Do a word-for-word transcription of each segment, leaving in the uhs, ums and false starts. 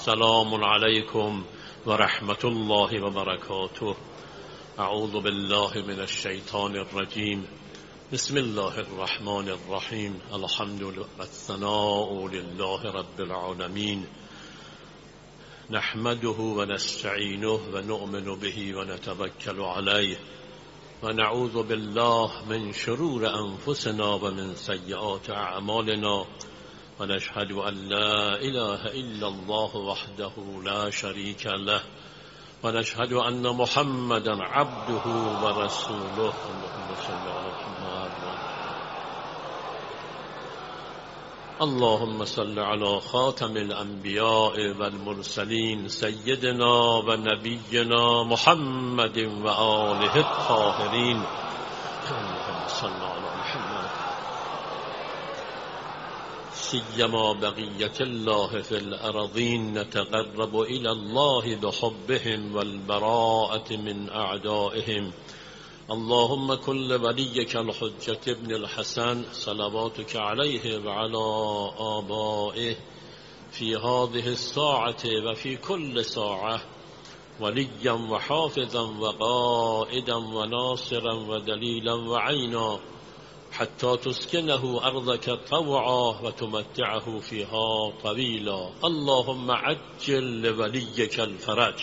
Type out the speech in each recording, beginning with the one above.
السلام عليكم ورحمة الله وبركاته. أعوذ بالله من الشيطان الرجيم. بسم الله الرحمن الرحيم. الحمد لله والثناء لله رب العالمين. نحمده ونستعينه ونؤمن به ونتوكل عليه ونعوذ بالله من شرور أنفسنا ومن سيئات أعمالنا ونشهد أن لا إله إلا الله وحده لا شريك له ونشهد أن محمدا عبده ورسوله. اللهم صل على محمد. اللهم صل على خاتم الأنبياء والمرسلين سيدنا ونبينا محمد وآله الطاهرين. اللهم صل على محمد. سيما بقية الله في الأرضين نتقرب إلى الله بحبهم والبراءة من أعدائهم. اللهم كل وليك الحجة ابن الحسن صلواتك عليه وعلى آبائه في هذه الساعة وفي كل ساعة وليا وحافظا وقائدا وناصرا ودليلا وعينا حتى تسكنه أرضك طوعا وتمتعه فيها طويلا. اللهم عجل لوليك الفرج.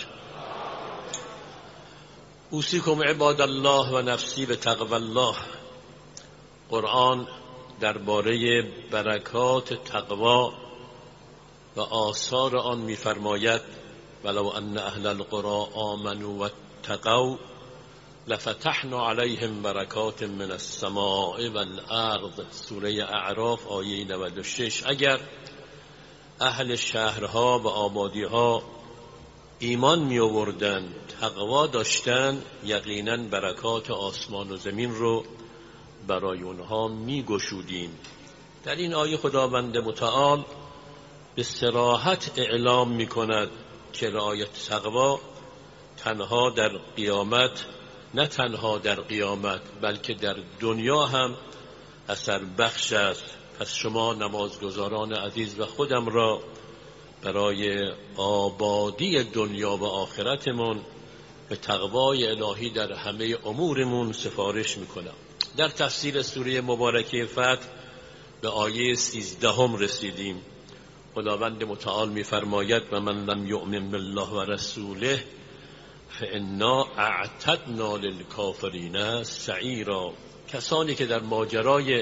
اوصیکم عباد الله و نفسی به تقوی الله. قرآن درباره برکات تقوا و آثار آن می‌فرماید ولو ان اهل القرى آمنوا واتقوا لفتحنا علیهم برکات من السماء والارض. سوره اعراف آیه نود و شش. اگر اهل شهرها و آبادیها ایمان می آوردند، تقوا داشتند، یقینا برکات آسمان و زمین رو برای اونها می گشودیم. در این آیه خداوند متعال به صراحت اعلام می کند که رعایت تقوا تنها در قیامت، نه تنها در قیامت بلکه در دنیا هم اثر بخش است. پس شما نمازگزاران عزیز و خودم را برای آبادی دنیا و آخرتمون به تقوای الهی در همه امورمون سفارش میکنم. در تفسیر سوره مبارکه فتح به آیه سیزدهم رسیدیم. خداوند متعال میفرماید و من لم یؤمن بالله و رسوله فانا اعتدنا للکافرین سعیرا. کسانی که در ماجرای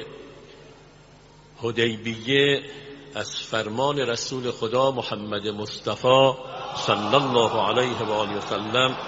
حدیبیه از فرمان رسول خدا محمد مصطفی صلی الله علیه و آله و سلم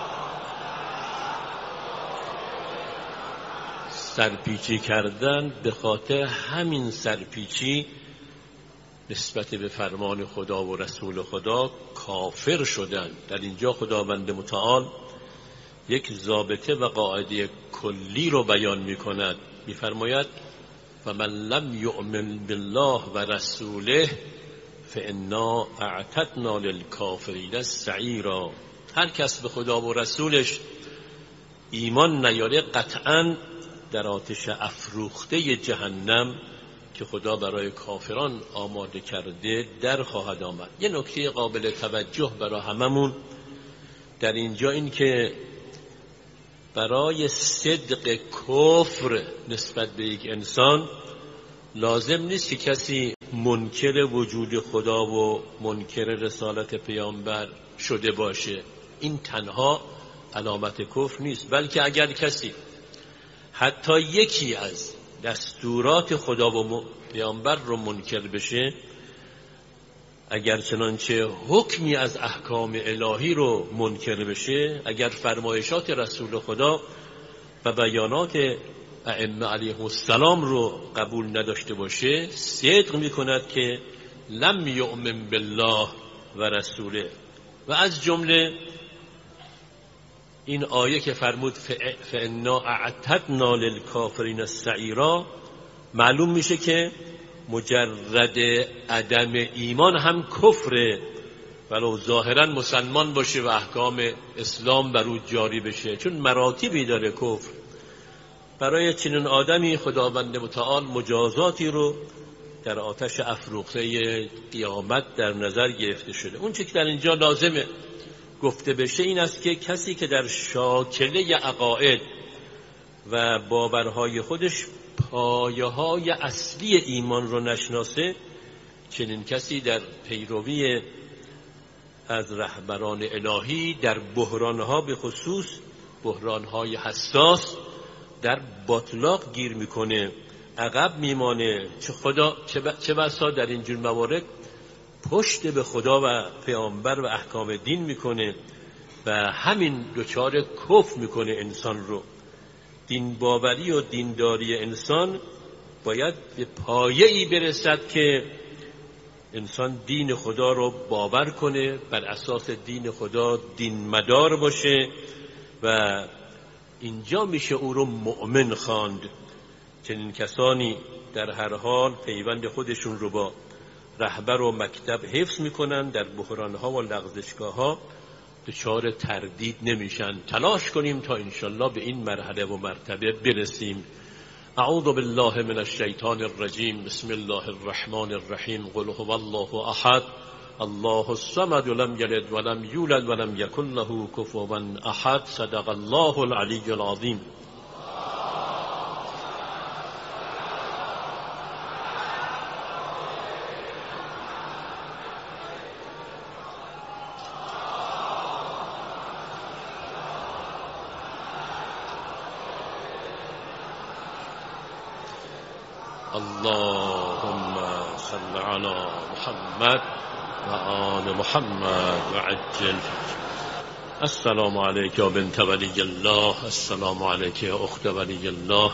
سرپیچی کردن، به خاطر همین سرپیچی نسبت به فرمان خدا و رسول خدا کافر شدند. در اینجا خداوند متعال یک ضابطه و قاعده کلی رو بیان می کند. می فرماید و من لم یؤمن بالله و رسوله فانا اعتدنا للکافرین سعیرا. هر کس به خدا و رسولش ایمان نیاره قطعاً در آتش افروخته جهنم که خدا برای کافران آماده کرده در خواهد آمد. یه نکته قابل توجه برای هممون در اینجا این که برای صدق کفر نسبت به یک انسان لازم نیست که کسی منکر وجود خدا و منکر رسالت پیامبر شده باشه. این تنها علامت کفر نیست، بلکه اگر کسی حتی یکی از دستورات خدا و پیامبر رو منکر بشه، اگر چنانچه حکمی از احکام الهی رو منکر بشه، اگر فرمایشات رسول خدا و بیانات ائمه علیهم السلام رو قبول نداشته باشه، صدق میکند که لم یؤمن بالله و رسوله. و از جمله این آیه که فرمود فانا اعتدنا للکافرین سعیرا، معلوم میشه که مجرد عدم ایمان هم کفره، ولو ظاهرا مسلمان باشه و احکام اسلام بر او جاری بشه، چون مراتبی داره کفر. برای چنین آدمی خداوند متعال مجازاتی رو در آتش افروخته قیامت در نظر گرفته شده. اون چه که در اینجا لازمه گفته بشه این است که کسی که در شاکله عقاید و باورهای خودش پایه‌های اصلی ایمان رو نشناسه، چنین کسی در پیروی از رهبران الهی در بحرانها به خصوص بحرانهای حساس در باطلاق گیر میکنه، عقب میمانه. چه خدا چه بسا در اینجور موارد پشت به خدا و پیامبر و احکام دین میکنه و همین دچار کفر میکنه انسان رو. دین باوری و دینداری انسان باید به پایه‌ای برسد که انسان دین خدا رو باور کنه، بر اساس دین خدا دین مدار باشه و اینجا میشه او رو مؤمن خواند. چنین کسانی در هر حال پیوند خودشون رو با رهبر و مکتب حفظ میکنن، در بحرانها و لغزشگاهها دچار تردید نمیشن. تلاش کنیم تا انشالله به این مرحله و مرتبه برسیم. اعوذ بالله من الشیطان الرجیم. بسم الله الرحمن الرحیم. قل هو الله احد الله الصمد لم یلد ولم یولد ولم یکن له کفوا احد. صدق الله العلی العظیم. اللهم صل على محمد و آل محمد و عجل. السلام علیک یا بنت ولی الله. السلام علیک یا اخت ولی الله.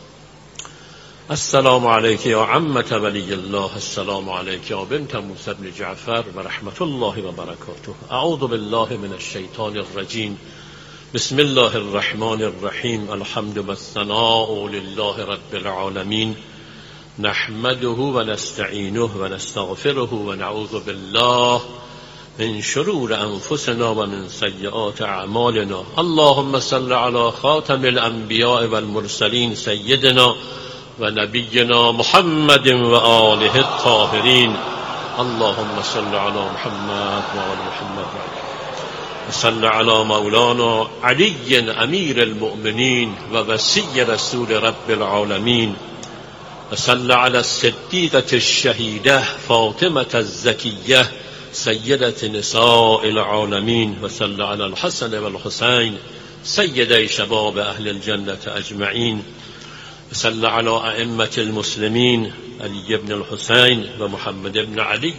السلام علیک یا عمت ولی الله. السلام علیک یا بنت موسی بن جعفر و رحمت الله و برکاته. اعوذ بالله من الشیطان الرجیم. بسم الله الرحمن الرحیم. الحمد والثناء لله رب العالمین. نحمده و نستعینه و نستغفره و نعوذ بالله من شرور انفسنا و من سیئات اعمالنا. اللهم صل علی خاتم الانبیاء والمرسلین سیدنا و نبینا محمد و آله الطاهرین. اللهم صل علی محمد و آل محمد و صل علی مولانا علی امیر المؤمنین و وصی رسول رب العالمین. وصل على الصديقة الشهيدة فاطمة الزكية سيدة نساء العالمين. وصل على الحسن والحسين سيدي شباب أهل الجنة أجمعين. وصل على أئمة المسلمين علي بن الحسين ومحمد بن علي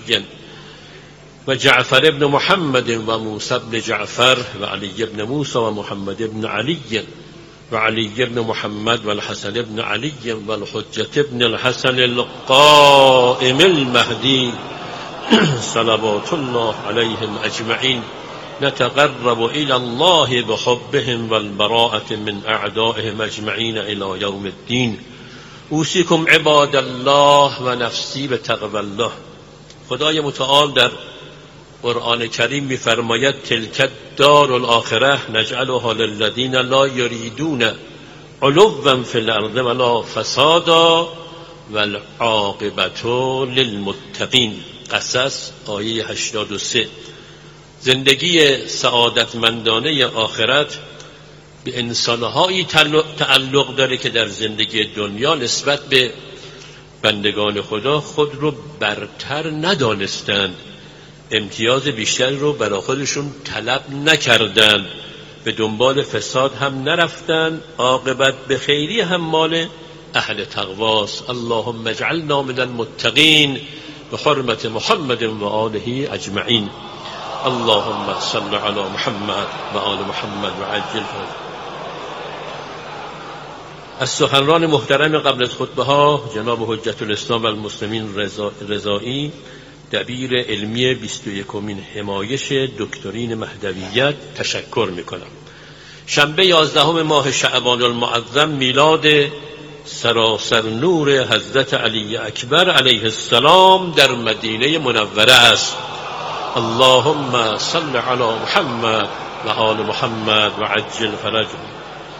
وجعفر بن محمد وموسى بن جعفر وعلي بن موسى ومحمد بن علي وعلي بن محمد والحسن بن علي والحجة بن الحسن القائم المهدي صلوات الله عليهم أجمعين. نتقرب إلى الله بحبهم والبراءة من أعدائهم أجمعين إلى يوم الدين. أوصيكم عباد الله و نفسی به تقوی الله. خدای متعال در قرآن کریم می‌فرماید تلک دار الاخره نجعلها للذین لا یریدون علوا فی الارض ولا فسادا والعاقبة للمتقین. قصص آیه هشتاد و سه. زندگی سعادتمندانه آخرت به انسانهایی تعلق داره که در زندگی دنیا نسبت به بندگان خدا خود رو برتر ندانستند، امتیاز بیشتر رو برای خودشون طلب نکردند، به دنبال فساد هم نرفتن، عاقبت به خیری هم مال اهل تقواست. اللهم اجعلنا من المتقین به حرمت محمد و آله اجمعین. اللهم صل علی محمد و آل محمد و عجل. از سخنران محترم قبل از خطبه ها جناب حجت الاسلام و المسلمین رضایی، دبیر علمی بیست و یکمین حمایش دکترین مهدویت تشکر میکنم. شنبه یازدهم ماه شعبان المعظم میلاد سراسر نور حضرت علی اکبر علیه السلام در مدینه منوره است. اللهم صل علی محمد و آل محمد و عجل فرجه.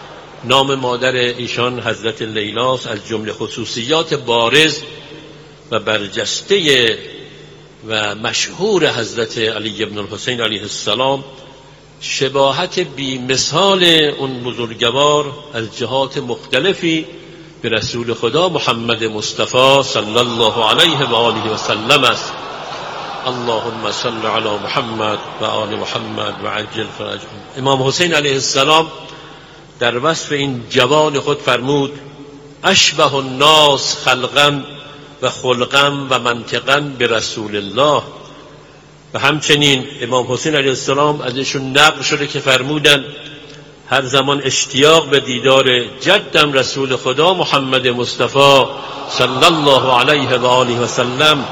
نام مادر ایشان حضرت لیلاست. از جمله خصوصیات بارز و برجسته و مشهور حضرت علی بن الحسین علیه السلام شباهت بی مثال اون بزرگوار از جهات مختلفی به رسول خدا محمد مصطفی صلی الله علیه و آله و سلم است. اللهم صل علی محمد و آل محمد و عجل فرجهم. امام حسین علیه السلام در وصف این جوان خود فرمود: اشبه الناس خلقا و خلقا و منطقا به رسول الله. و همچنین امام حسین علیه السلام ازشون نقل شده که فرمودن هر زمان اشتیاق به دیدار جدم رسول خدا محمد مصطفی صلی الله علیه و آله و سلم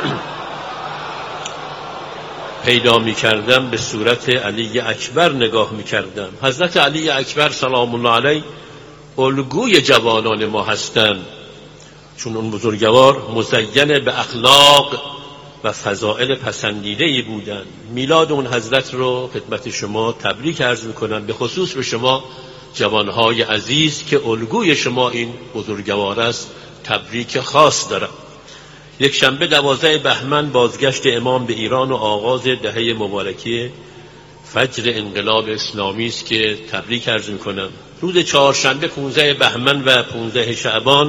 پیدا می کردم به صورت علی اکبر نگاه می کردم. حضرت علی اکبر سلام الله علیه الگوی جوانان ما هستند، چون اون بزرگوار مزین به اخلاق و فضائل پسندیده‌ای بودند. میلاد اون حضرت رو خدمت شما تبریک عرض می‌کنم، به خصوص به شما جوانهای عزیز که الگوی شما این بزرگوار است تبریک خاص دارم. یک شنبه دوازده بهمن بازگشت امام به ایران و آغاز دهه مبارکی فجر انقلاب اسلامی است که تبریک عرض می‌کنم. روز چهارشنبه پانزده بهمن و پانزده شعبان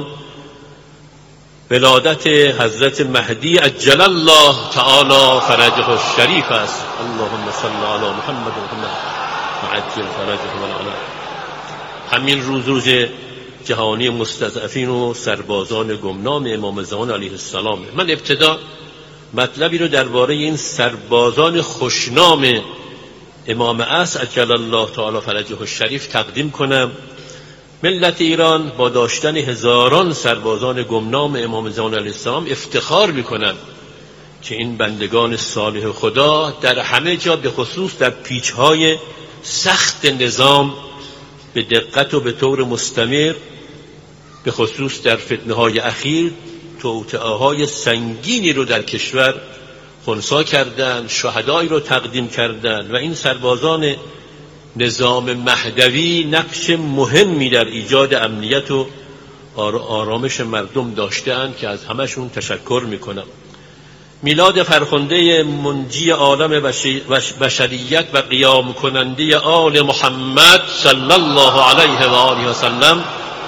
ولادت حضرت مهدی عجل الله تعالی فرجه الشریف است. اللهم صل علی محمد و محمد و عجل فرجه و همین روز روز جهانی مستضعفین و سربازان گمنام امام زمان علیه السلام. من ابتدا مطلبی رو درباره این سربازان خوشنام امام عصر عجل الله تعالی فرجه الشریف تقدیم کنم. ملت ایران با داشتن هزاران سربازان گمنام امام زمان علیه السلام افتخار میکنند که این بندگان صالح خدا در همه جا، به خصوص در پیچهای سخت نظام، به دقت و به طور مستمر، به خصوص در فتنه‌های اخیر توطئه‌های سنگینی رو در کشور خنثی کردند، شهدایی رو تقدیم کردند و این سربازان نظام مهدوی نقش مهمی در ایجاد امنیت و آرامش مردم داشتند که از همشون تشکر میکنم. میلاد فرخنده منجی عالم بشریت و قیام کننده آل محمد صلی الله علیه و آله و سلم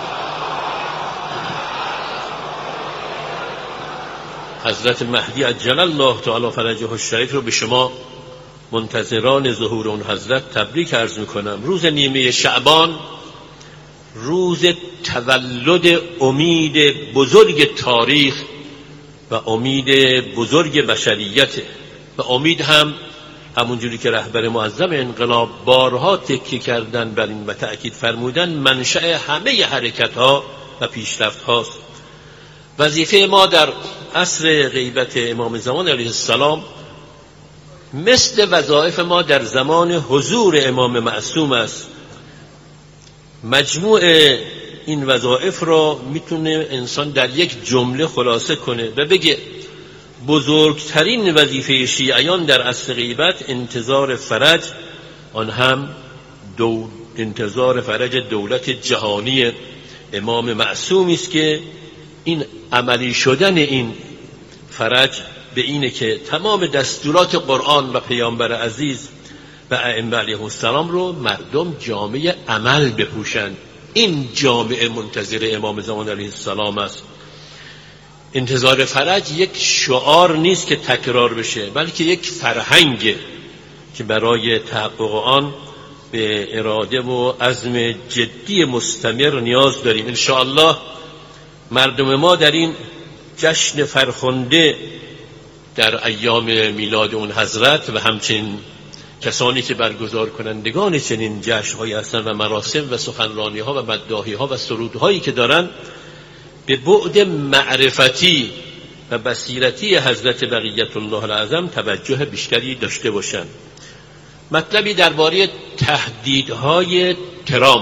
حضرت مهدی عجل الله تعالی فرجه الشریف رو به شما منتظران ظهور اون حضرت تبریک عرض میکنم. روز نیمه شعبان روز تولد امید بزرگ تاریخ و امید بزرگ بشریت و امید هم همونجوری که رهبر معظم انقلاب بارها تکیه کردن بر این و تأکید فرمودن منشأ همه حرکت ها و پیشرفت هاست. وظیفه ما در عصر غیبت امام زمان علیه السلام مثل وظایف ما در زمان حضور امام معصوم است. مجموع این وظایف را میتونه انسان در یک جمله خلاصه کنه و بگه بزرگترین وظیفه شیعیان در عصر غیبت انتظار فرج، آن هم دو انتظار فرج دولت جهانی امام معصومی است که این عملی شدن این فرج به اینه که تمام دستورات قرآن و پیامبر عزیز و ائمه علیهم السلام رو مردم جامعه عمل بپوشند. این جامعه منتظر امام زمان علیه السلام است. انتظار فرج یک شعار نیست که تکرار بشه، بلکه یک فرهنگ که برای تحقق آن به اراده و عزم جدی مستمر نیاز داریم. ان شاء الله مردم ما در این جشن فرخنده در ایام میلاد اون حضرت و همچنین کسانی که برگزار کنندگان چنین جشن‌هایی هستند و مراسم و سخنرانی‌ها و مداحی‌ها و سرودهایی که دارند، به بعد معرفتی و بصیرتی حضرت بقیت الله الاعظم توجه بیشتری داشته باشند. مطلبی درباره تهدیدهای ترامپ.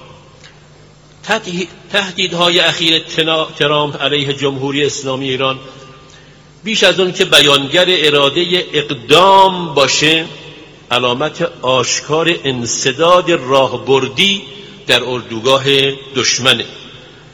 تهدیدهای اخیر ترامپ علیه جمهوری اسلامی ایران بیش از اون که بیانگر اراده اقدام باشه، علامت آشکار انسداد راهبردی در اردوگاه دشمنه.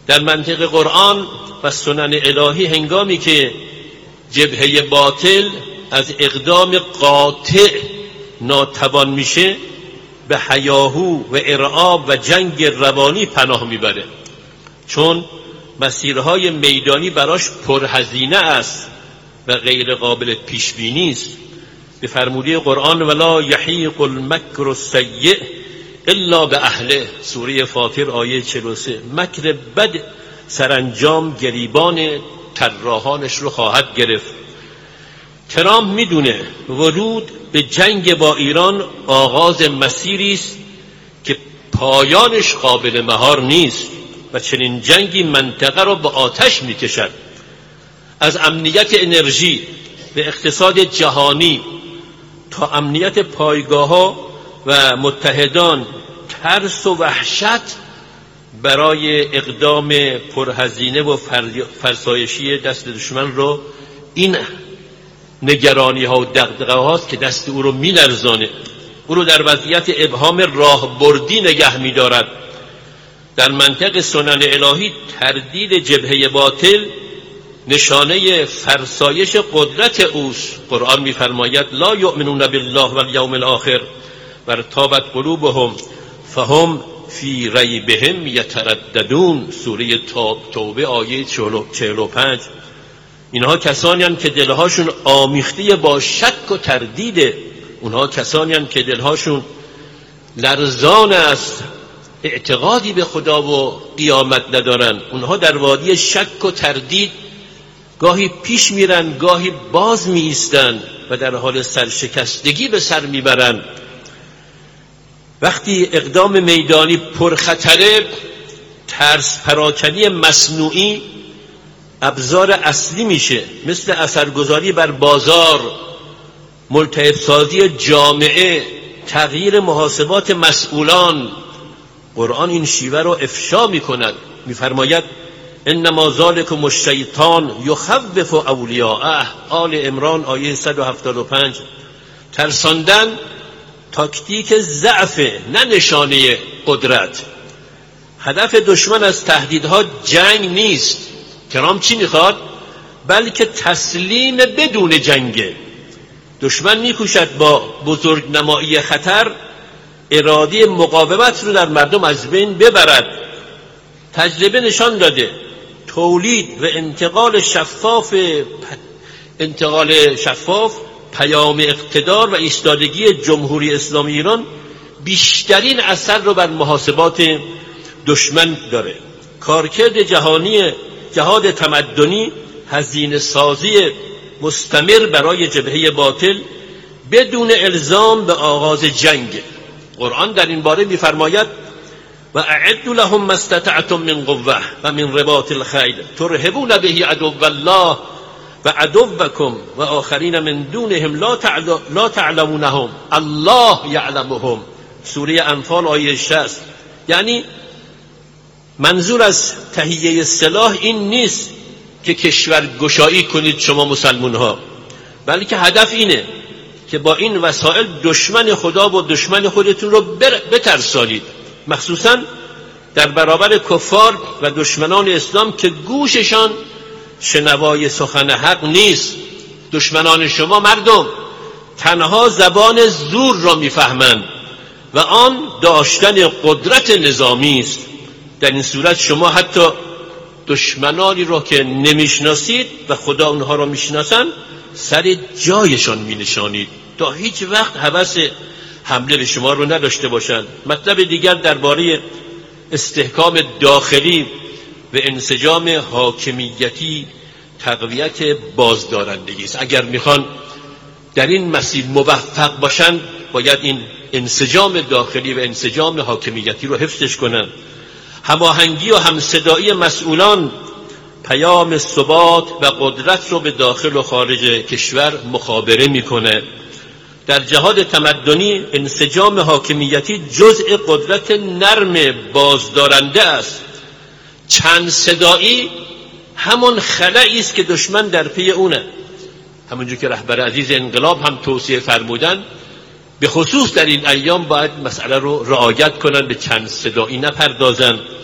در منطق قرآن و سنن الهی هنگامی که جبهه باطل از اقدام قاطع ناتوان میشه به هیاهو و ارعاب و جنگ روانی پناه میبره، چون مسیرهای میدانی براش پرهزینه است و غیر قابل پیش بینی است. به فرموده قرآن ولا یحیق المکر السیء الا به اهله، سوره فاطر آیه چهل و سه. مکر بد سرانجام گریبان طراحانش رو خواهد گرفت. ترامپ میدونه ورود به جنگ با ایران آغاز مسیری است که پایانش قابل مهار نیست و چنین جنگی منطقه را به آتش میکشد. از امنیت انرژی به اقتصاد جهانی تا امنیت پایگاه‌ها و متحدان، ترس و وحشت برای اقدام پرهزینه و فرسایشی دست دشمن رو این نگرانی ها و دغدغه هاست که دست او رو می‌لرزانه، او رو در وضعیت ابهام راهبردی نگه می‌دارد. در منطق سنن الهی تردید جبهه باطل نشانه فرسایش قدرت اوست. قرآن می‌فرماید لا یؤمنون بالله والیوم الاخر و ارتابت قلوبهم فهم فی ریبهم یترددون، سوره توبه آیه چهل و پنج. اینها کسانی هستند که دلهاشون آمیخته با شک و تردیده، اونها کسانی هستند که دلهاشون لرزان است، اعتقادی به خدا و قیامت ندارن. اونها در وادی شک و تردید گاهی پیش میرن، گاهی باز می ایستن و در حال سرشکستگی به سر میبرن. وقتی اقدام میدانی پرخطره، ترس پراکنی مصنوعی ابزار اصلی میشه، مثل اثرگذاری بر بازار، ملتهب سازی جامعه، تغییر محاسبات مسئولان. قرآن این شیوه رو افشا میکند، میفرماید انما ذالکم الشیطان یخوف اولیاءه، آل عمران آیه صد و هفتاد و پنج. ترساندن تاکتیک ضعف، نه نشانه قدرت. هدف دشمن از تهدیدها جنگ نیست، ترامپ چی میخواد؟ بلکه تسلیم بدون جنگه. دشمن میکوشد با بزرگ نمایی خطر اراده مقاومت رو در مردم از بین ببرد. تجربه نشان داده تولید و انتقال شفاف انتقال شفاف پیام اقتدار و ایستادگی جمهوری اسلامی ایران بیشترین اثر رو بر محاسبات دشمن داره. کارکرد جهانی جهاد تمدنی هزینه سازی مستمر برای جبهه باطل بدون الزام به آغاز جنگ. قرآن در این باره می‌فرماید و اعدوا لهم ما استطعتم من قوة و من رباط الخیل ترهبون به عدو الله و عدوکم و آخرین من دونهم لا تعلمونهم الله یعلمهم، سوره انفال آیه شصت. یعنی منظور از تهیه سلاح این نیست که کشور گشایی کنید شما مسلمان ها، بلکه هدف اینه که با این وسایل دشمن خدا و دشمن خودتون رو بترسانید، مخصوصا در برابر کفار و دشمنان اسلام که گوششان شنوای سخن حق نیست. دشمنان شما مردم تنها زبان زور را میفهمند و آن داشتن قدرت نظامی است. در این صورت شما حتی دشمنانی را که نمیشناسید و خدا اونها را میشناسند سر جایشان مینشانید تا هیچ وقت هوس حمله به شما رو نداشته باشند. مطلب دیگر درباره استحکام داخلی و انسجام حاکمیتی تقویت بازدارندگی است. اگر میخوان در این مسیر موفق باشند باید این انسجام داخلی و انسجام حاکمیتی رو حفظش کنند. هماهنگی و همصدایی مسئولان پیام ثبات و قدرت رو به داخل و خارج کشور مخابره میکنه. در جهاد تمدنی انسجام حاکمیتی جزء قدرت نرم بازدارنده است. چند صدایی همون خلایی است که دشمن در پی اونه. همونجور که رهبر عزیز انقلاب هم توصیه فرمودن، به خصوص در این ایام باید مسئله رو رعایت کنن، به چند صدایی نپردازن.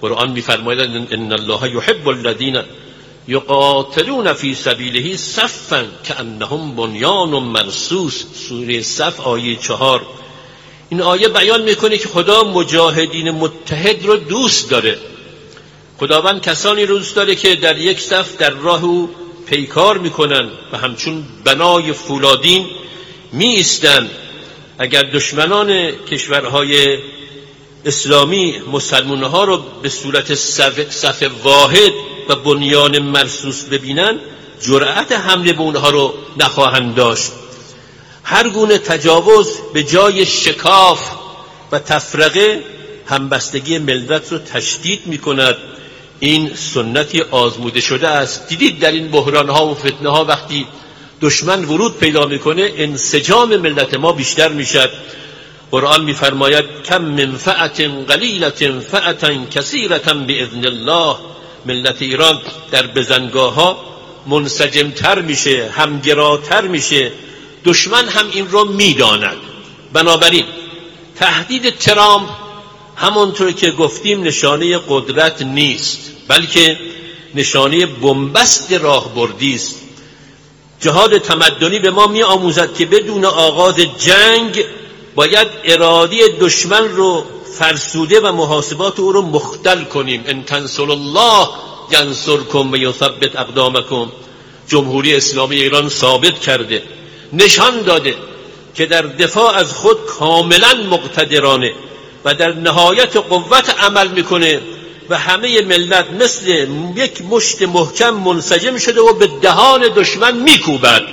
قرآن می‌فرماید ان الله یحب الذین یقاتلون فی سبیله صفا کأنهم بنیان مرصوص. سوره صف آیه چهار. این آیه بیان میکنه که خدا مجاهدین متحد رو دوست داره. خداوند کسانی رو دوست داره که در یک صف در راه او پیکار میکنن و همچون بنای فولادین می ایستن. اگر دشمنان کشورهای اسلامی مسلمانها رو به صورت صف, صف واحد و بنیان مرصوص ببینن، جرأت حمله به اونها رو نخواهند داشت. هر گونه تجاوز به جای شکاف و تفرقه همبستگی ملت رو تشدید میکند. این سنتی آزموده شده است. دیدید در این بحرانها و فتنه ها وقتی دشمن ورود پیدا میکنه انسجام ملت ما بیشتر میشد. قرآن میفرماید کم من فئة قلیلة فئة کثیرة باذن الله. ملت ایران در بزنگاه ها منسجمتر میشه، همگراتر میشه. دشمن هم این رو میداند. بنابراین تهدید ترامپ همونطور که گفتیم نشانه قدرت نیست، بلکه نشانه بنبست راهبردی است. جهاد تمدنی به ما می آموزد که بدون آغاز جنگ باید اراده دشمن رو فرسوده و محاسبات او رو مختل کنیم. ان تنصروا الله ینصرکم و یثبت اقدامکم. جمهوری اسلامی ایران ثابت کرده، نشان داده که در دفاع از خود کاملا مقتدرانه و در نهایت قوت عمل میکنه و همه ملت مثل یک مشت محکم منسجم شده و به دهان دشمن میکوبد.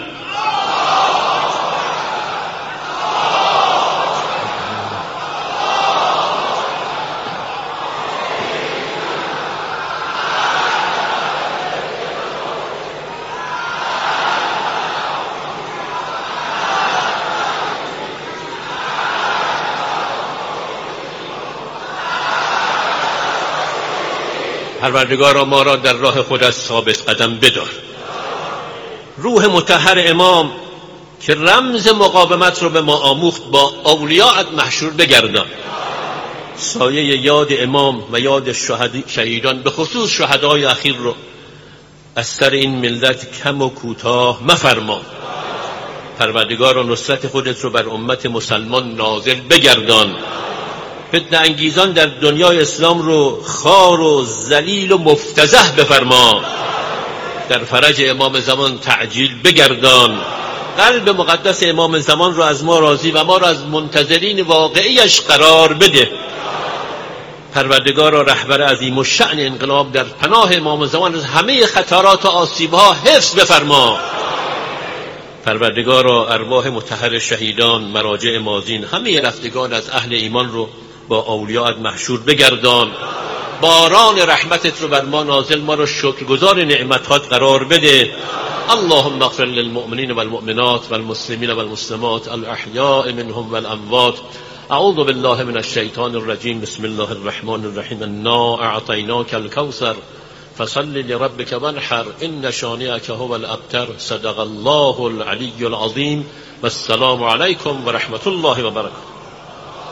پروردگارا ما را در راه خودت ثابت قدم بدار. روح مطهر امام که رمز مقاومت رو به ما آموخت با اولیاءت محشور بگردان. سایه یاد امام و یاد شهیدان به خصوص شهدای اخیر رو از سر این ملت کم و کوتاه مفرما. پروردگارا نصرت خودت رو بر امت مسلمان نازل بگردان. فتنه انگیزان در دنیای اسلام رو خار و ذلیل و مفتضح بفرما. در فرج امام زمان تعجیل بگردان. قلب مقدس امام زمان رو از ما راضی و ما را از منتظرین واقعیش قرار بده. پروردگار رهبر عظیم الشأن انقلاب در پناه امام زمان از همه خطرات و آسیب‌ها حفظ بفرما. پروردگار ارواح مطهر شهیدان، مراجع مازین، همه رفتگان از اهل ایمان رو با اولیاءت محشور بگردان. باران رحمتت رو بر ما نازل، ما رو شکرگزار نعمتات قرار بده. اللهم اغفر للمؤمنین والمؤمنات والمسلمین والمسلمات الاحیاء منهم والاموات. اعوذ بالله من الشیطان الرجیم. بسم الله الرحمن الرحیم. انا اعطیناک الکوثر فصل لربک وانحر ان شانئک هو الابتر. صدق الله العلی العظیم. والسلام علیکم و رحمت الله و برکاته.